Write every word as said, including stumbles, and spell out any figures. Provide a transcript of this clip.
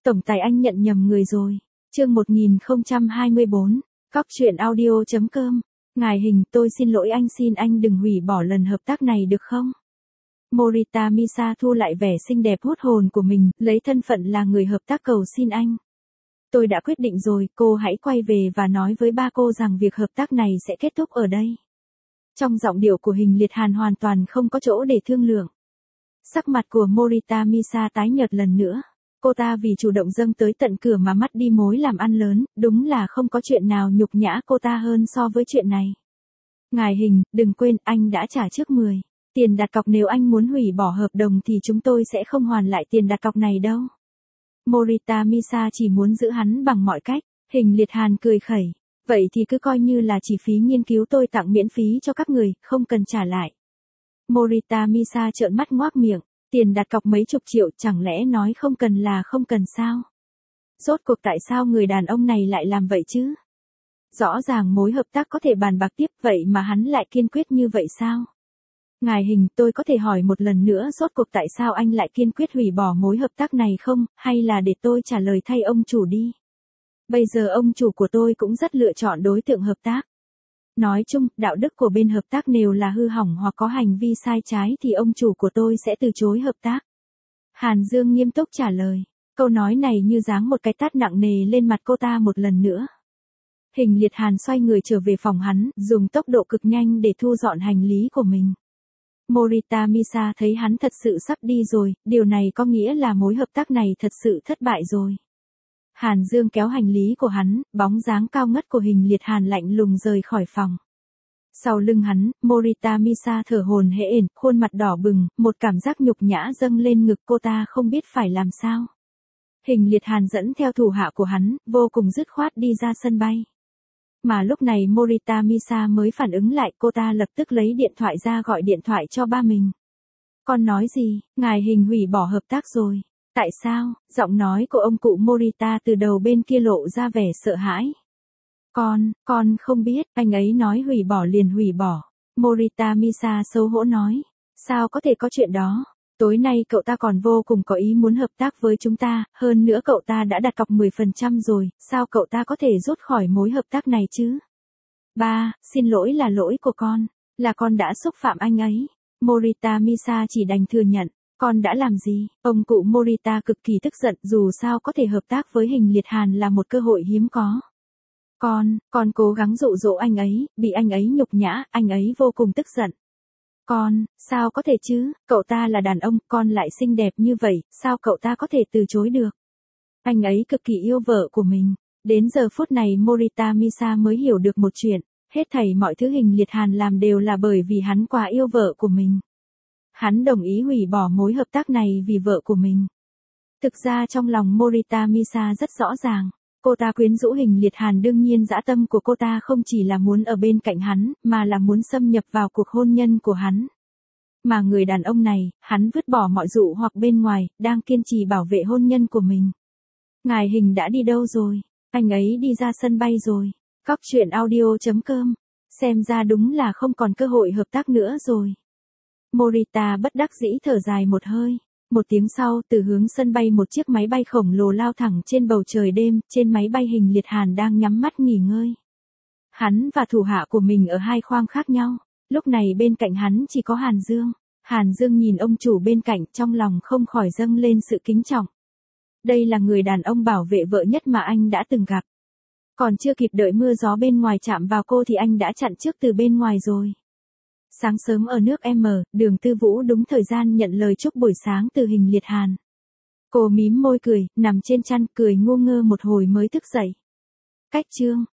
Tổng tài anh nhận nhầm người rồi. Chương một nghìn không trăm hai mươi bốn, Cóc truyện audio chấm com. Ngài Hình, tôi xin lỗi anh, xin anh đừng hủy bỏ lần hợp tác này được không? Morita Misa thu lại vẻ xinh đẹp hút hồn của mình, lấy thân phận là người hợp tác cầu xin anh. Tôi đã quyết định rồi, cô hãy quay về và nói với ba cô rằng việc hợp tác này sẽ kết thúc ở đây. Trong giọng điệu của Hình Liệt Hàn hoàn toàn không có chỗ để thương lượng. Sắc mặt của Morita Misa tái nhợt lần nữa. Cô ta vì chủ động dâng tới tận cửa mà mất đi mối làm ăn lớn, đúng là không có chuyện nào nhục nhã cô ta hơn so với chuyện này. Ngài Hình, đừng quên anh đã trả trước mười tiền đặt cọc, nếu anh muốn hủy bỏ hợp đồng thì chúng tôi sẽ không hoàn lại tiền đặt cọc này đâu. Morita Misa chỉ muốn giữ hắn bằng mọi cách. Hình Liệt Hàn cười khẩy. Vậy thì cứ coi như là chi phí nghiên cứu tôi tặng miễn phí cho các người, không cần trả lại. Morita Misa trợn mắt ngoác miệng. Tiền đặt cọc mấy chục triệu, chẳng lẽ nói không cần là không cần sao? Rốt cuộc tại sao người đàn ông này lại làm vậy chứ? Rõ ràng mối hợp tác có thể bàn bạc tiếp, vậy mà hắn lại kiên quyết như vậy sao? Ngài Hình, tôi có thể hỏi một lần nữa, rốt cuộc tại sao anh lại kiên quyết hủy bỏ mối hợp tác này không, hay là để tôi trả lời thay ông chủ đi? Bây giờ ông chủ của tôi cũng rất lựa chọn đối tượng hợp tác. Nói chung, đạo đức của bên hợp tác nếu là hư hỏng hoặc có hành vi sai trái thì ông chủ của tôi sẽ từ chối hợp tác. Hàn Dương nghiêm túc trả lời. Câu nói này như giáng một cái tát nặng nề lên mặt cô ta một lần nữa. Hình Liệt Hàn xoay người trở về phòng hắn, dùng tốc độ cực nhanh để thu dọn hành lý của mình. Morita Misa thấy hắn thật sự sắp đi rồi, điều này có nghĩa là mối hợp tác này thật sự thất bại rồi. Hàn Dương kéo hành lý của hắn, bóng dáng cao ngất của Hình Liệt Hàn lạnh lùng rời khỏi phòng. Sau lưng hắn, Morita Misa thở hổn hển, khuôn mặt đỏ bừng, một cảm giác nhục nhã dâng lên ngực cô ta không biết phải làm sao. Hình Liệt Hàn dẫn theo thủ hạ của hắn, vô cùng dứt khoát đi ra sân bay. Mà lúc này Morita Misa mới phản ứng lại, cô ta lập tức lấy điện thoại ra gọi điện thoại cho ba mình. Con nói gì, ngài Hình hủy bỏ hợp tác rồi. Tại sao? Giọng nói của ông cụ Morita từ đầu bên kia lộ ra vẻ sợ hãi. Con, con không biết, anh ấy nói hủy bỏ liền hủy bỏ. Morita Misa xấu hổ nói. Sao có thể có chuyện đó? Tối nay cậu ta còn vô cùng có ý muốn hợp tác với chúng ta, hơn nữa cậu ta đã đặt cọc mười phần trăm rồi, sao cậu ta có thể rút khỏi mối hợp tác này chứ? Ba, xin lỗi là lỗi của con, là con đã xúc phạm anh ấy. Morita Misa chỉ đành thừa nhận. Con đã làm gì? Ông cụ Morita cực kỳ tức giận, dù sao có thể hợp tác với Hình Liệt Hàn là một cơ hội hiếm có. Con, con cố gắng dụ dỗ anh ấy, bị anh ấy nhục nhã, anh ấy vô cùng tức giận. Con, sao có thể chứ, cậu ta là đàn ông, con lại xinh đẹp như vậy, sao cậu ta có thể từ chối được? Anh ấy cực kỳ yêu vợ của mình. Đến giờ phút này Morita Misa mới hiểu được một chuyện, hết thảy mọi thứ Hình Liệt Hàn làm đều là bởi vì hắn quá yêu vợ của mình. Hắn đồng ý hủy bỏ mối hợp tác này vì vợ của mình. Thực ra trong lòng Morita Misa rất rõ ràng, cô ta quyến rũ Hình Liệt Hàn, đương nhiên dã tâm của cô ta không chỉ là muốn ở bên cạnh hắn, mà là muốn xâm nhập vào cuộc hôn nhân của hắn. Mà người đàn ông này, hắn vứt bỏ mọi dụ hoặc bên ngoài, đang kiên trì bảo vệ hôn nhân của mình. Ngài Hình đã đi đâu rồi? Anh ấy đi ra sân bay rồi. Cóc truyện audio chấm com. Xem ra đúng là không còn cơ hội hợp tác nữa rồi. Morita bất đắc dĩ thở dài một hơi. Một tiếng sau, từ hướng sân bay một chiếc máy bay khổng lồ lao thẳng trên bầu trời đêm, trên máy bay Hình Liệt Hàn đang nhắm mắt nghỉ ngơi. Hắn và thủ hạ của mình ở hai khoang khác nhau, lúc này bên cạnh hắn chỉ có Hàn Dương. Hàn Dương nhìn ông chủ bên cạnh, trong lòng không khỏi dâng lên sự kính trọng. Đây là người đàn ông bảo vệ vợ nhất mà anh đã từng gặp. Còn chưa kịp đợi mưa gió bên ngoài chạm vào cô thì anh đã chặn trước từ bên ngoài rồi. Sáng sớm ở nước M, Đường Tư Vũ đúng thời gian nhận lời chúc buổi sáng từ Hình Liệt Hàn. Cô mím môi cười, nằm trên chăn cười ngu ngơ một hồi mới thức dậy. Cách chương